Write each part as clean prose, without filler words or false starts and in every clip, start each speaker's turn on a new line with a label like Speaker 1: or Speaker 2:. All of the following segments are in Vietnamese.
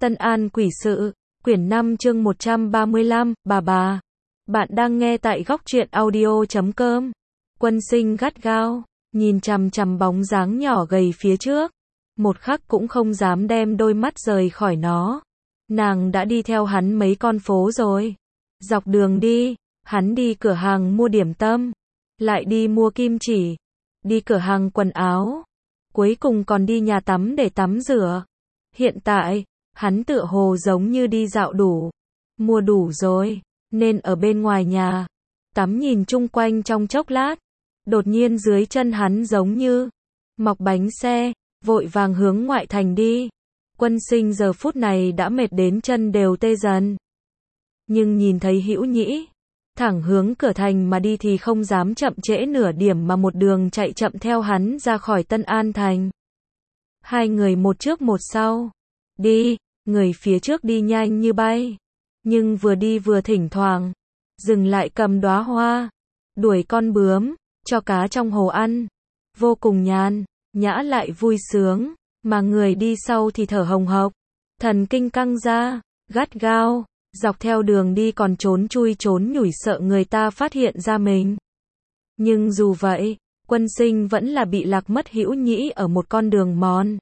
Speaker 1: Tân An Quỷ Sự, quyển 5 chương 135, bà. Bạn đang nghe tại góc truyện audio.com. Quân Sinh gắt gao, nhìn chằm chằm bóng dáng nhỏ gầy phía trước. Một khắc cũng không dám đem đôi mắt rời khỏi nó. Nàng đã đi theo hắn mấy con phố rồi. Dọc đường đi, hắn đi cửa hàng mua điểm tâm, lại đi mua kim chỉ, đi cửa hàng quần áo, cuối cùng còn đi nhà tắm để tắm rửa. Hiện tại, hắn tựa hồ giống như đi dạo đủ, mua đủ rồi, nên ở bên ngoài nhà, tắm nhìn chung quanh trong chốc lát. Đột nhiên dưới chân hắn giống như mọc bánh xe, vội vàng hướng ngoại thành đi. Quân Sinh giờ phút này đã mệt đến chân đều tê dần. Nhưng nhìn thấy Hữu Nhĩ thẳng hướng cửa thành mà đi thì không dám chậm trễ nửa điểm mà một đường chạy chậm theo hắn ra khỏi Tân An thành. Hai người một trước một sau. Đi, người phía trước đi nhanh như bay. Nhưng vừa đi vừa thỉnh thoảng dừng lại cầm đóa hoa, đuổi con bướm, cho cá trong hồ ăn. Vô cùng nhàn nhã lại vui sướng, mà người đi sau thì thở hồng hộc, thần kinh căng ra, gắt gao, dọc theo đường đi còn trốn chui trốn nhủi sợ người ta phát hiện ra mình. Nhưng dù vậy, Quân Sinh vẫn là bị lạc mất Hữu Nhĩ ở một con đường mòn.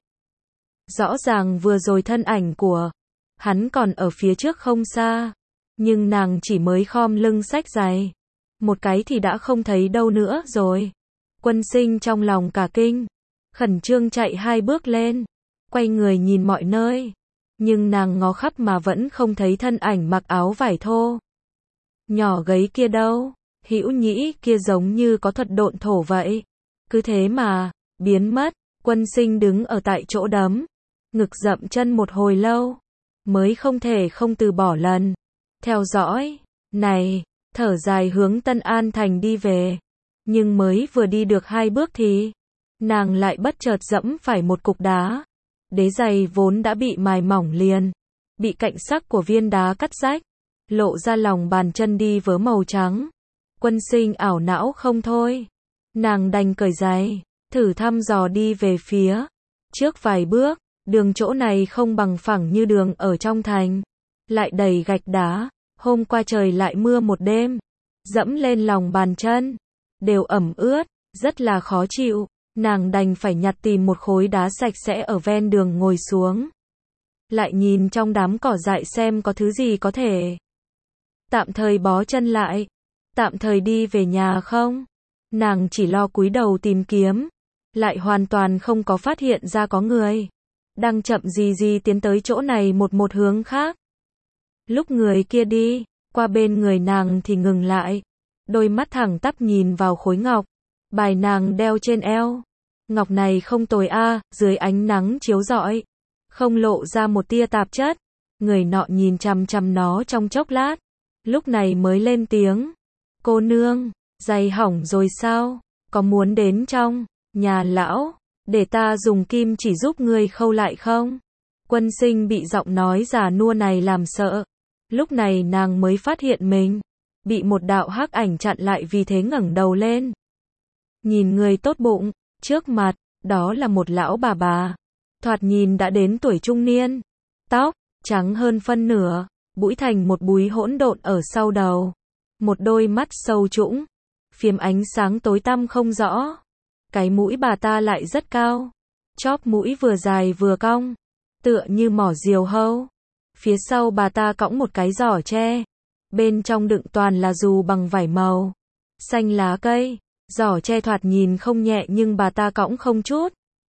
Speaker 1: Rõ ràng vừa rồi thân ảnh của hắn còn ở phía trước không xa, nhưng nàng chỉ mới khom lưng xách giày, một cái thì đã không thấy đâu nữa rồi. Quân Sinh trong lòng cả kinh, khẩn trương chạy hai bước lên, quay người nhìn mọi nơi, nhưng nàng ngó khắp mà vẫn không thấy thân ảnh mặc áo vải thô nhỏ gấy kia đâu. Hữu Nhĩ kia giống như có thuật độn thổ vậy, cứ thế mà biến mất. Quân Sinh đứng ở tại chỗ đấm ngực dậm chân một hồi lâu, mới không thể không từ bỏ lần theo dõi này, thở dài hướng Tân An thành đi về. Nhưng mới vừa đi được hai bước thì nàng lại bất chợt dẫm phải một cục đá. Đế giày vốn đã bị mài mỏng liền, bị cạnh sắc của viên đá cắt rách, lộ ra lòng bàn chân đi vớ màu trắng. Quân Sinh ảo não không thôi, nàng đành cởi giày, thử thăm dò đi về phía trước vài bước. Đường chỗ này không bằng phẳng như đường ở trong thành, lại đầy gạch đá. Hôm qua trời lại mưa một đêm, dẫm lên lòng bàn chân đều ẩm ướt, rất là khó chịu. Nàng đành phải nhặt tìm một khối đá sạch sẽ ở ven đường ngồi xuống, lại nhìn trong đám cỏ dại xem có thứ gì có thể tạm thời bó chân lại, tạm thời đi về nhà không. Nàng chỉ lo cúi đầu tìm kiếm, lại hoàn toàn không có phát hiện ra có người đang chậm gì tiến tới chỗ này một hướng khác. Lúc người kia đi qua bên người nàng thì ngừng lại, đôi mắt thẳng tắp nhìn vào khối ngọc bài nàng đeo trên eo. Ngọc này không tồi a, dưới ánh nắng chiếu rọi, không lộ ra một tia tạp chất. Người nọ nhìn chằm chằm nó trong chốc lát, lúc này mới lên tiếng. Cô nương, giày hỏng rồi sao? Có muốn đến trong nhà lão để ta dùng kim chỉ giúp ngươi khâu lại không? Quân Sinh bị giọng nói già nua này làm sợ. Lúc này nàng mới phát hiện mình bị một đạo hắc ảnh chặn lại, vì thế ngẩng đầu lên. Nhìn người tốt bụng trước mặt, đó là một lão bà, thoạt nhìn đã đến tuổi trung niên, tóc trắng hơn phân nửa, búi thành một búi hỗn độn ở sau đầu, một đôi mắt sâu trũng, phiếm ánh sáng tối tăm không rõ. Cái mũi bà ta lại rất cao, chóp mũi vừa dài vừa cong, tựa như mỏ diều hâu. Phía sau bà ta cõng một cái giỏ tre, bên trong đựng toàn là dù bằng vải màu xanh lá cây. Giỏ tre thoạt nhìn không nhẹ nhưng bà ta cõng không chút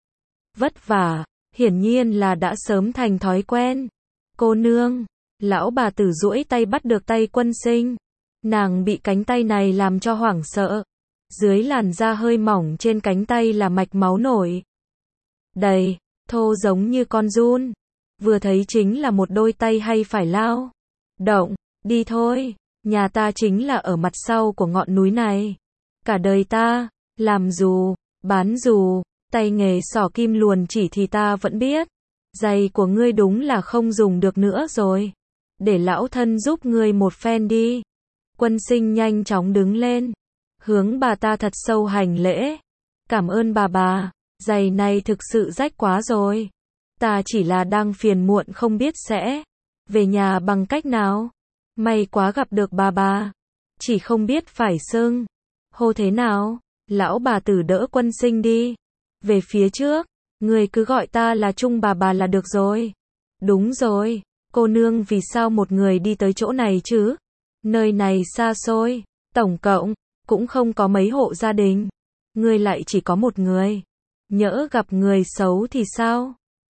Speaker 1: vất vả, hiển nhiên là đã sớm thành thói quen. Cô nương, lão bà tử duỗi tay bắt được tay Quân Sinh. Nàng bị cánh tay này làm cho hoảng sợ. Dưới làn da hơi mỏng trên cánh tay là mạch máu nổi đầy, thô giống như con giun. Vừa thấy chính là một đôi tay hay phải lao động. Đi thôi, nhà ta chính là ở mặt sau của ngọn núi này. Cả đời ta làm dù, bán dù, tay nghề xỏ kim luồn chỉ thì ta vẫn biết. Giày của ngươi đúng là không dùng được nữa rồi, để lão thân giúp ngươi một phen đi. Quân Sinh nhanh chóng đứng lên, hướng bà ta thật sâu hành lễ. Cảm ơn bà, giày này thực sự rách quá rồi. Ta chỉ là đang phiền muộn không biết sẽ về nhà bằng cách nào. May quá gặp được bà. Chỉ không biết phải xưng hô thế nào. Lão bà tử đỡ Quân Sinh đi về phía trước. Người cứ gọi ta là Trung bà là được rồi. Đúng rồi, cô nương vì sao một người đi tới chỗ này chứ? Nơi này xa xôi, tổng cộng cũng không có mấy hộ gia đình. Người lại chỉ có một người. Nhỡ gặp người xấu thì sao?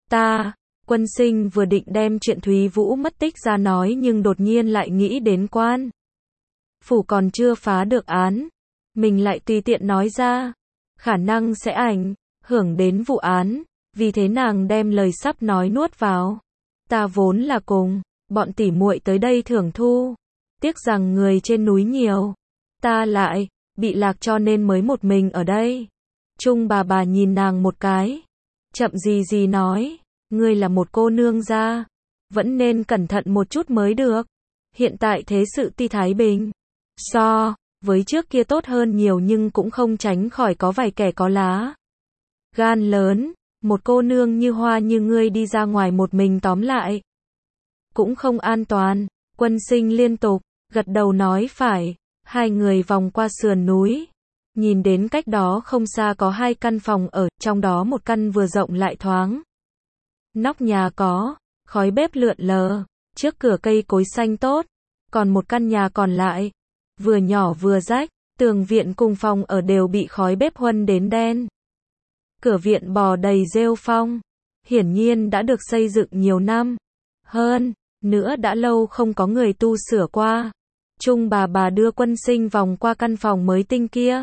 Speaker 1: Quân Sinh vừa định đem chuyện Thúy Vũ mất tích ra nói nhưng đột nhiên lại nghĩ đến quan phủ còn chưa phá được án. Mình lại tùy tiện nói ra, khả năng sẽ ảnh hưởng đến vụ án, vì thế nàng đem lời sắp nói nuốt vào. Ta vốn là cùng bọn tỉ muội tới đây thưởng thu, tiếc rằng người trên núi nhiều, ta lại bị lạc cho nên mới một mình ở đây. Trung bà nhìn nàng một cái, chậm gì nói, ngươi là một cô nương gia, vẫn nên cẩn thận một chút mới được. Hiện tại thế sự ti thái bình, so với trước kia tốt hơn nhiều nhưng cũng không tránh khỏi có vài kẻ có lá gan lớn. Một cô nương như Hoa như ngươi đi ra ngoài một mình tóm lại cũng không an toàn. Quân Sinh liên tục gật đầu nói phải. Hai người vòng qua sườn núi, nhìn đến cách đó không xa có hai căn phòng ở, trong đó một căn vừa rộng lại thoáng. Nóc nhà có khói bếp lượn lờ, trước cửa cây cối xanh tốt, còn một căn nhà còn lại vừa nhỏ vừa rách, tường viện cùng phòng ở đều bị khói bếp huân đến đen. Cửa viện bò đầy rêu phong, hiển nhiên đã được xây dựng nhiều năm, hơn nữa đã lâu không có người tu sửa qua. Trung bà đưa Quân Sinh vòng qua căn phòng mới tinh kia,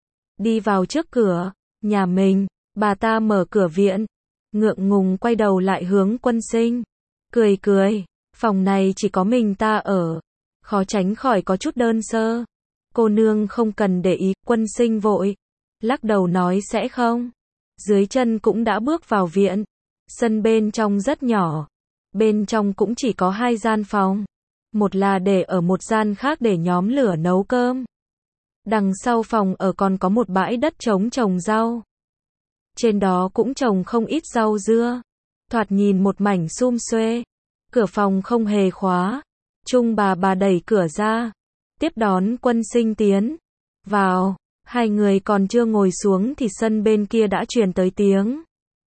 Speaker 1: đi vào trước cửa nhà mình. Bà ta mở cửa viện, ngượng ngùng quay đầu lại hướng Quân Sinh, cười, phòng này chỉ có mình ta ở, khó tránh khỏi có chút đơn sơ. Cô nương không cần để ý. Quân Sinh vội lắc đầu nói sẽ không. Dưới chân cũng đã bước vào viện. Sân bên trong rất nhỏ, bên trong cũng chỉ có hai gian phòng, một là để ở, một gian khác để nhóm lửa nấu cơm. Đằng sau phòng ở còn có một bãi đất trống trồng rau, trên đó cũng trồng không ít rau dưa, thoạt nhìn một mảnh sum xuê. Cửa phòng không hề khóa. Trung bà đẩy cửa ra, tiếp đón Quân Sinh tiến vào. Hai người còn chưa ngồi xuống thì sân bên kia đã truyền tới tiếng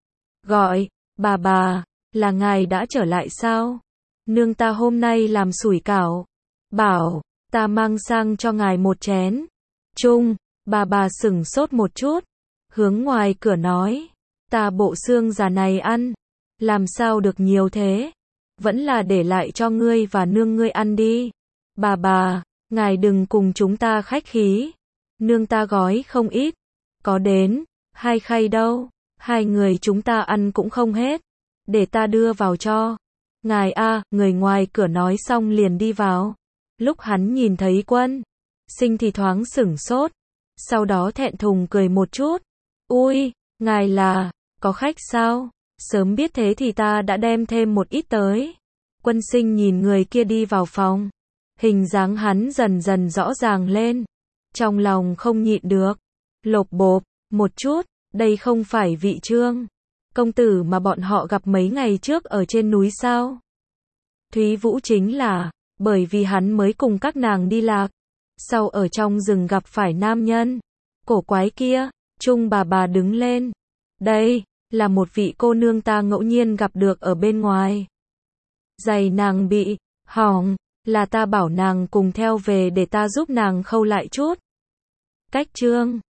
Speaker 1: gọi. Bà, là ngài đã trở lại sao? Nương ta hôm nay làm sủi cảo, bảo ta mang sang cho ngài một chén. Trung bà sửng sốt một chút, hướng ngoài cửa nói, ta bộ xương già này ăn làm sao được nhiều thế, vẫn là để lại cho ngươi và nương ngươi ăn đi. Bà, ngài đừng cùng chúng ta khách khí, nương ta gói không ít, có đến 2 khay đâu, hai người chúng ta ăn cũng không hết, để ta đưa vào cho ngài a. Người ngoài cửa nói xong liền đi vào. Lúc hắn nhìn thấy Quân Sinh thì thoáng sửng sốt, sau đó thẹn thùng cười một chút. Ui, ngài là có khách sao? Sớm biết thế thì ta đã đem thêm một ít tới. Quân Sinh nhìn người kia đi vào phòng, hình dáng hắn dần dần rõ ràng lên, trong lòng không nhịn được lộp bộp một chút. Đây không phải vị Trương công tử mà bọn họ gặp mấy ngày trước ở trên núi sao? Thúy Vũ chính là bởi vì hắn mới cùng các nàng đi lạc, sau ở trong rừng gặp phải nam nhân cổ quái kia. Trung bà đứng lên. Đây là một vị cô nương ta ngẫu nhiên gặp được ở bên ngoài. Giày nàng bị hỏng, là ta bảo nàng cùng theo về để ta giúp nàng khâu lại chút. Cách Trương